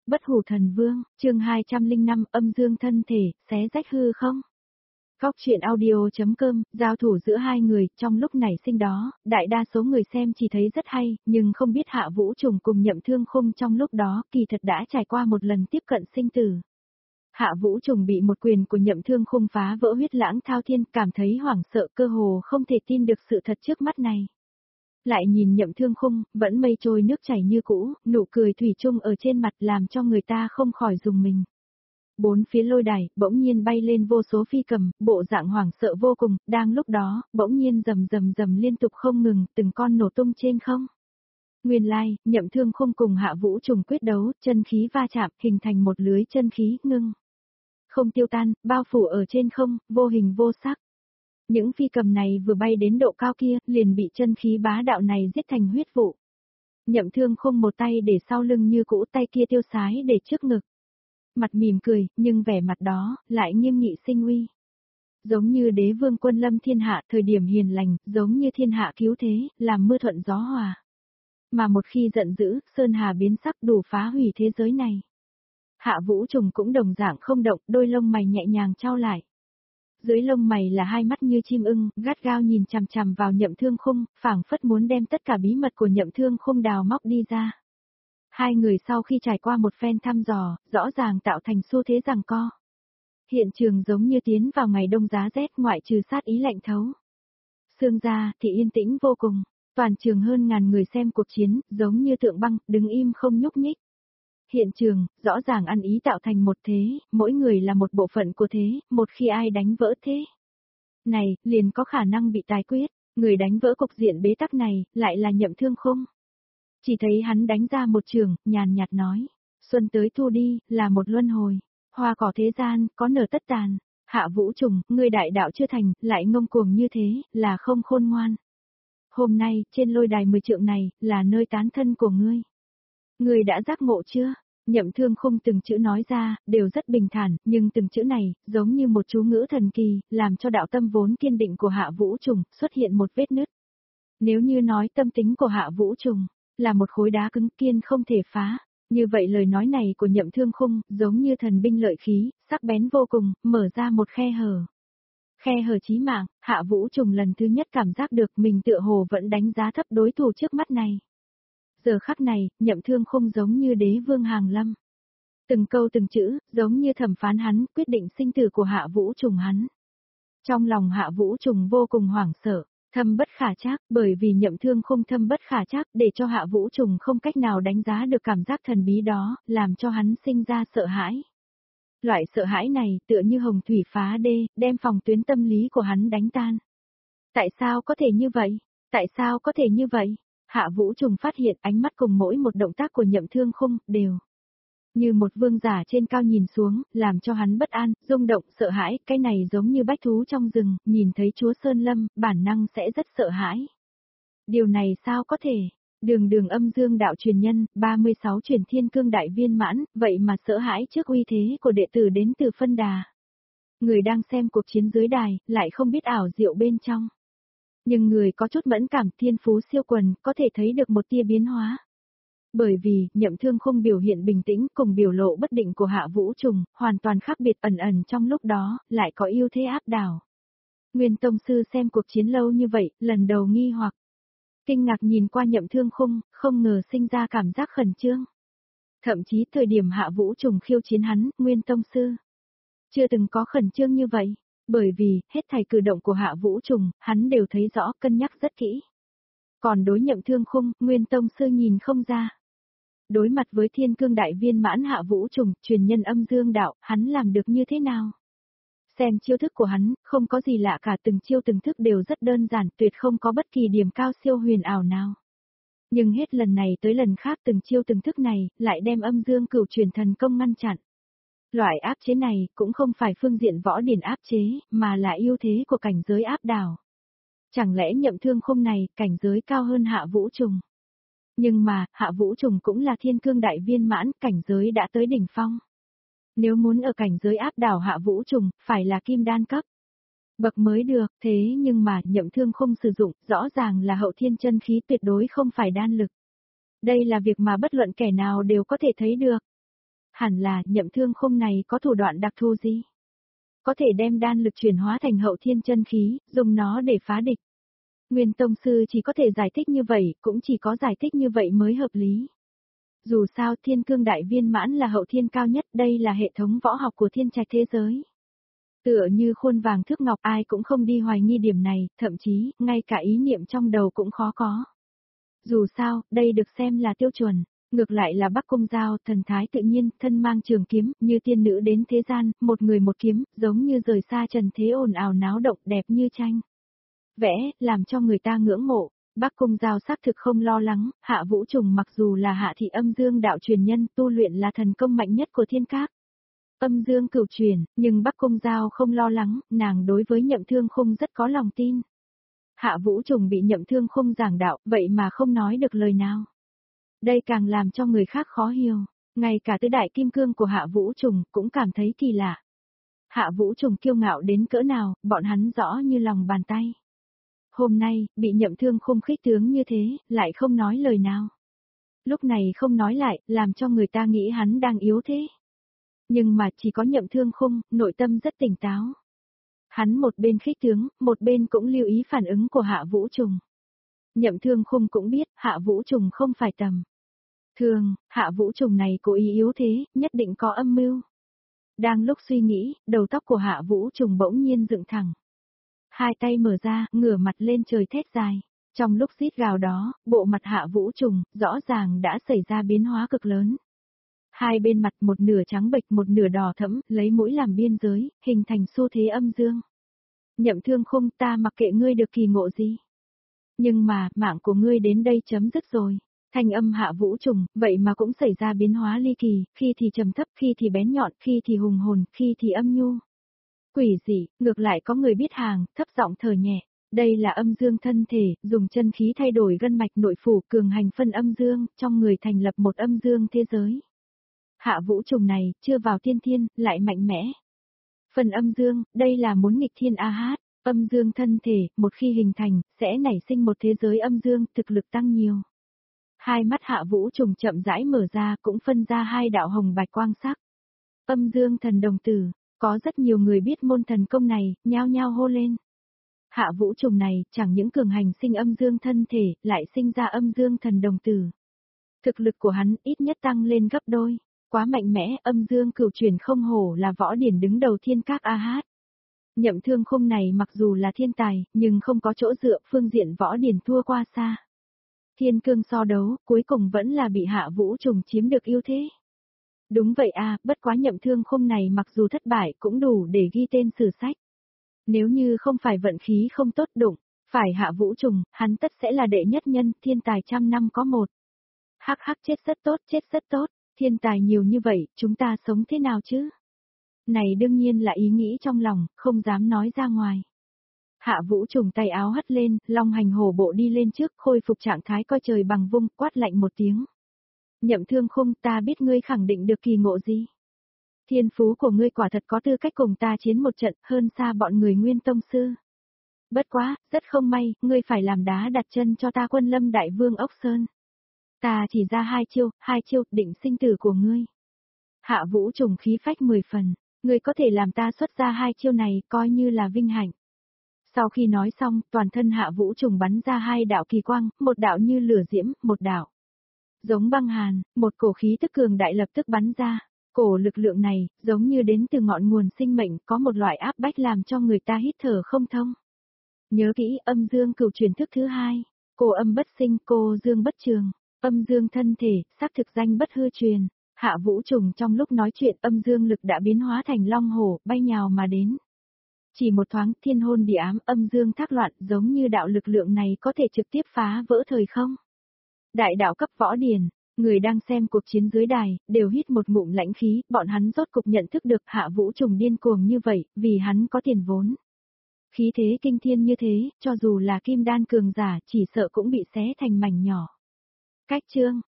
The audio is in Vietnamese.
Bất hủ thần vương, chương 205, âm dương thân thể, xé rách hư không? Góc truyện audio.com, giao thủ giữa hai người, trong lúc nảy sinh đó, đại đa số người xem chỉ thấy rất hay, nhưng không biết Hạ Vũ Trùng cùng Nhậm Thương Khung trong lúc đó, kỳ thật đã trải qua một lần tiếp cận sinh tử. Hạ Vũ Trùng bị một quyền của Nhậm Thương Khung phá vỡ huyết lãng thao thiên, cảm thấy hoảng sợ cơ hồ không thể tin được sự thật trước mắt này. Lại nhìn Nhậm Thương Khung, vẫn mây trôi nước chảy như cũ, nụ cười thủy chung ở trên mặt làm cho người ta không khỏi rùng mình. Bốn phía lôi đài, bỗng nhiên bay lên vô số phi cầm, bộ dạng hoảng sợ vô cùng, đang lúc đó, bỗng nhiên rầm rầm rầm liên tục không ngừng, từng con nổ tung trên không. Nguyên lai, Nhậm Thương Khung cùng Hạ Vũ Trùng quyết đấu, chân khí va chạm, hình thành một lưới chân khí ngưng. Không tiêu tan, bao phủ ở trên không, vô hình vô sắc. Những phi cầm này vừa bay đến độ cao kia, liền bị chân khí bá đạo này giết thành huyết vụ. Nhậm Thương Khung một tay để sau lưng như cũ, tay kia tiêu sái để trước ngực. Mặt mỉm cười, nhưng vẻ mặt đó, lại nghiêm nghị sinh uy. Giống như đế vương quân lâm thiên hạ, thời điểm hiền lành, giống như thiên hạ cứu thế, làm mưa thuận gió hòa. Mà một khi giận dữ, sơn hà biến sắc đủ phá hủy thế giới này. Hạ Vũ Trùng cũng đồng dạng không động, đôi lông mày nhẹ nhàng trao lại. Dưới lông mày là hai mắt như chim ưng, gắt gao nhìn chằm chằm vào Nhậm Thương Khung, phảng phất muốn đem tất cả bí mật của Nhậm Thương Khung đào móc đi ra. Hai người sau khi trải qua một phen thăm dò, rõ ràng tạo thành xu thế giằng co. Hiện trường giống như tiến vào ngày đông giá rét, ngoại trừ sát ý lạnh thấu. Sương ra thì yên tĩnh vô cùng, toàn trường hơn ngàn người xem cuộc chiến, giống như tượng băng, đứng im không nhúc nhích. Hiện trường, rõ ràng ăn ý tạo thành một thế, mỗi người là một bộ phận của thế, một khi ai đánh vỡ thế này, liền có khả năng bị tái quyết, người đánh vỡ cục diện bế tắc này, lại là Nhậm Thương Khung. Chỉ thấy hắn đánh ra một trường, nhàn nhạt nói, xuân tới thu đi, là một luân hồi, hoa cỏ thế gian, có nở tất tàn, Hạ Vũ Trùng, ngươi đại đạo chưa thành, lại ngông cuồng như thế, là không khôn ngoan. Hôm nay, trên lôi đài 10 trượng này, là nơi tán thân của ngươi. Ngươi đã giác ngộ chưa? Nhậm Thương Khung từng chữ nói ra, đều rất bình thản, nhưng từng chữ này, giống như một chú ngữ thần kỳ, làm cho đạo tâm vốn kiên định của Hạ Vũ Trùng, xuất hiện một vết nứt. Nếu như nói tâm tính của Hạ Vũ Trùng, là một khối đá cứng kiên không thể phá, như vậy lời nói này của Nhậm Thương Khung, giống như thần binh lợi khí, sắc bén vô cùng, mở ra một khe hở. Khe hở chí mạng, Hạ Vũ Trùng lần thứ nhất cảm giác được mình tựa hồ vẫn đánh giá thấp đối thủ trước mắt này. Giờ khắc này, Nhậm Thương Khung giống như đế vương hàng lâm. Từng câu từng chữ, giống như thẩm phán hắn, quyết định sinh tử của Hạ Vũ Trùng hắn. Trong lòng Hạ Vũ Trùng vô cùng hoảng sợ, thâm bất khả trắc, bởi vì Nhậm Thương Khung thâm bất khả trắc, để cho Hạ Vũ Trùng không cách nào đánh giá được cảm giác thần bí đó, làm cho hắn sinh ra sợ hãi. Loại sợ hãi này, tựa như hồng thủy phá đê, đem phòng tuyến tâm lý của hắn đánh tan. Tại sao có thể như vậy? Tại sao có thể như vậy? Hạ Vũ Trùng phát hiện ánh mắt cùng mỗi một động tác của Nhậm Thương Khung, đều như một vương giả trên cao nhìn xuống, làm cho hắn bất an, rung động, sợ hãi, cái này giống như bách thú trong rừng, nhìn thấy chúa Sơn Lâm, bản năng sẽ rất sợ hãi. Điều này sao có thể? Đường âm dương đạo truyền nhân, 36 truyền thiên cương đại viên mãn, vậy mà sợ hãi trước uy thế của đệ tử đến từ phân đà. Người đang xem cuộc chiến dưới đài, lại không biết ảo diệu bên trong. Nhưng người có chút mẫn cảm thiên phú siêu quần, có thể thấy được một tia biến hóa. Bởi vì, Nhậm Thương Khung biểu hiện bình tĩnh cùng biểu lộ bất định của Hạ Vũ Trùng, hoàn toàn khác biệt ẩn ẩn trong lúc đó, lại có ưu thế áp đảo. Nguyên Tông Sư xem cuộc chiến lâu như vậy, lần đầu nghi hoặc. Kinh ngạc nhìn qua Nhậm Thương Khung, không ngờ sinh ra cảm giác khẩn trương. Thậm chí thời điểm Hạ Vũ Trùng khiêu chiến hắn, Nguyên Tông Sư chưa từng có khẩn trương như vậy. Bởi vì, hết thảy cử động của Hạ Vũ Trùng, hắn đều thấy rõ, cân nhắc rất kỹ. Còn đối Nhậm Thương Khung, Nguyên Tông Sư nhìn không ra. Đối mặt với thiên cương đại viên mãn Hạ Vũ Trùng, truyền nhân âm dương đạo, hắn làm được như thế nào? Xem chiêu thức của hắn, không có gì lạ cả, từng chiêu từng thức đều rất đơn giản, tuyệt không có bất kỳ điểm cao siêu huyền ảo nào. Nhưng hết lần này tới lần khác từng chiêu từng thức này, lại đem âm dương cửu truyền thần công ngăn chặn. Loại áp chế này, cũng không phải phương diện võ điển áp chế, mà là ưu thế của cảnh giới áp đảo. Chẳng lẽ Nhậm Thương Khung này, cảnh giới cao hơn Hạ Vũ Trùng? Nhưng mà, Hạ Vũ Trùng cũng là thiên cương đại viên mãn, cảnh giới đã tới đỉnh phong. Nếu muốn ở cảnh giới áp đảo Hạ Vũ Trùng, phải là kim đan cấp bậc mới được, thế nhưng mà Nhậm Thương Khung sử dụng, rõ ràng là hậu thiên chân khí, tuyệt đối không phải đan lực. Đây là việc mà bất luận kẻ nào đều có thể thấy được. Hẳn là Nhậm Thương Khung này có thủ đoạn đặc thù gì? Có thể đem đan lực chuyển hóa thành hậu thiên chân khí, dùng nó để phá địch. Nguyên tông sư chỉ có thể giải thích như vậy, cũng chỉ có giải thích như vậy mới hợp lý. Dù sao thiên cương đại viên mãn là hậu thiên cao nhất, đây là hệ thống võ học của thiên trạch thế giới. Tựa như khuôn vàng thước ngọc, ai cũng không đi hoài nghi điểm này, thậm chí, ngay cả ý niệm trong đầu cũng khó có. Dù sao, đây được xem là tiêu chuẩn. Ngược lại là Bắc Cung Giao, thần thái tự nhiên, thân mang trường kiếm, như tiên nữ đến thế gian, một người một kiếm, giống như rời xa trần thế ồn ào náo động, đẹp như tranh. Vẽ, làm cho người ta ngưỡng mộ. Bắc Cung Giao xác thực không lo lắng, Hạ Vũ Trùng mặc dù là Hạ thị âm dương đạo truyền nhân, tu luyện là thần công mạnh nhất của thiên các. Âm dương cửu truyền, nhưng Bắc Cung Giao không lo lắng, nàng đối với Nhậm Thương Khung rất có lòng tin. Hạ Vũ Trùng bị Nhậm Thương Khung giảng đạo, vậy mà không nói được lời nào. Đây càng làm cho người khác khó hiểu, ngay cả tứ đại kim cương của Hạ Vũ Trùng cũng cảm thấy kỳ lạ. Hạ Vũ Trùng kiêu ngạo đến cỡ nào, bọn hắn rõ như lòng bàn tay. Hôm nay, bị Nhậm Thương Khung khích tướng như thế, lại không nói lời nào. Lúc này không nói lại, làm cho người ta nghĩ hắn đang yếu thế. Nhưng mà chỉ có Nhậm Thương Khung, nội tâm rất tỉnh táo. Hắn một bên khích tướng, một bên cũng lưu ý phản ứng của Hạ Vũ Trùng. Nhậm Thương Khung cũng biết, Hạ Vũ Trùng không phải tầm thường, Hạ Vũ Trùng này cố ý yếu thế, nhất định có âm mưu. Đang lúc suy nghĩ, đầu tóc của Hạ Vũ Trùng bỗng nhiên dựng thẳng. Hai tay mở ra, ngửa mặt lên trời thét dài. Trong lúc rít gào đó, bộ mặt Hạ Vũ Trùng, rõ ràng đã xảy ra biến hóa cực lớn. Hai bên mặt một nửa trắng bệch một nửa đỏ thẫm, lấy mũi làm biên giới, hình thành xu thế âm dương. Nhậm Thương Khung, ta mặc kệ ngươi được kỳ ngộ gì. Nhưng mà, mạng của ngươi đến đây chấm dứt rồi. Thanh âm Hạ Vũ Trùng, vậy mà cũng xảy ra biến hóa ly kỳ, khi thì trầm thấp, khi thì bén nhọn, khi thì hùng hồn, khi thì âm nhu. Quỷ dị, ngược lại có người biết hàng, thấp giọng thở nhẹ. Đây là âm dương thân thể, dùng chân khí thay đổi gân mạch nội phủ, cường hành phân âm dương, trong người thành lập một âm dương thế giới. Hạ Vũ Trùng này, chưa vào tiên thiên, lại mạnh mẽ. Phần âm dương, đây là muốn nghịch thiên a hát, âm dương thân thể, một khi hình thành, sẽ nảy sinh một thế giới âm dương, thực lực tăng nhiều. Hai mắt Hạ Vũ Trùng chậm rãi mở ra, cũng phân ra hai đạo hồng bạch quang sắc. Âm dương thần đồng tử, có rất nhiều người biết môn thần công này, nhao nhao hô lên. Hạ Vũ Trùng này, chẳng những cường hành sinh âm dương thân thể, lại sinh ra âm dương thần đồng tử. Thực lực của hắn ít nhất tăng lên gấp đôi. Quá mạnh mẽ, âm dương cửu truyền không hổ là võ điển đứng đầu thiên các a hát. Nhậm Thương Khung này mặc dù là thiên tài, nhưng không có chỗ dựa, phương diện võ điển thua qua xa. Thiên cương so đấu, cuối cùng vẫn là bị Hạ Vũ Trùng chiếm được ưu thế. Đúng vậy a, bất quá Nhậm Thương Khung này mặc dù thất bại cũng đủ để ghi tên sử sách. Nếu như không phải vận khí không tốt đụng, phải Hạ Vũ Trùng, hắn tất sẽ là đệ nhất nhân, thiên tài trăm năm có một. Hắc hắc, chết rất tốt, chết rất tốt. Thiên tài nhiều như vậy, chúng ta sống thế nào chứ? Này đương nhiên là ý nghĩ trong lòng, không dám nói ra ngoài. Hạ Vũ Trùng tay áo hất lên, long hành hổ bộ đi lên trước, khôi phục trạng thái coi trời bằng vung, quát lạnh một tiếng. Nhậm Thương Khung, ta biết ngươi khẳng định được kỳ ngộ gì. Thiên phú của ngươi quả thật có tư cách cùng ta chiến một trận, hơn xa bọn người Nguyên Tông Sư. Bất quá, rất không may, ngươi phải làm đá đặt chân cho ta Quân Lâm Đại Vương Ốc Sơn. Ta chỉ ra hai chiêu, định sinh tử của ngươi. Hạ Vũ Trùng khí phách 10 phần, ngươi có thể làm ta xuất ra hai chiêu này, coi như là vinh hạnh. Sau khi nói xong, toàn thân Hạ Vũ Trùng bắn ra hai đạo kỳ quang, một đạo như lửa diễm, một đạo giống băng hàn, một cổ khí tức cường đại lập tức bắn ra. Cổ lực lượng này, giống như đến từ ngọn nguồn sinh mệnh, có một loại áp bách làm cho người ta hít thở không thông. Nhớ kỹ, âm dương cửu truyền thức thứ hai, cô âm bất sinh, cô dương bất trường. Âm dương thân thể, xác thực danh bất hư truyền. Hạ Vũ Trùng trong lúc nói chuyện, âm dương lực đã biến hóa thành long hổ, bay nhào mà đến. Chỉ một thoáng, thiên hôn địa ám, âm dương thác loạn, giống như đạo lực lượng này có thể trực tiếp phá vỡ thời không. Đại đạo cấp võ điển, người đang xem cuộc chiến dưới đài, đều hít một ngụm lãnh khí, bọn hắn rốt cục nhận thức được Hạ Vũ Trùng điên cuồng như vậy, vì hắn có tiền vốn. Khí thế kinh thiên như thế, cho dù là kim đan cường giả, chỉ sợ cũng bị xé thành mảnh nhỏ. Cách chương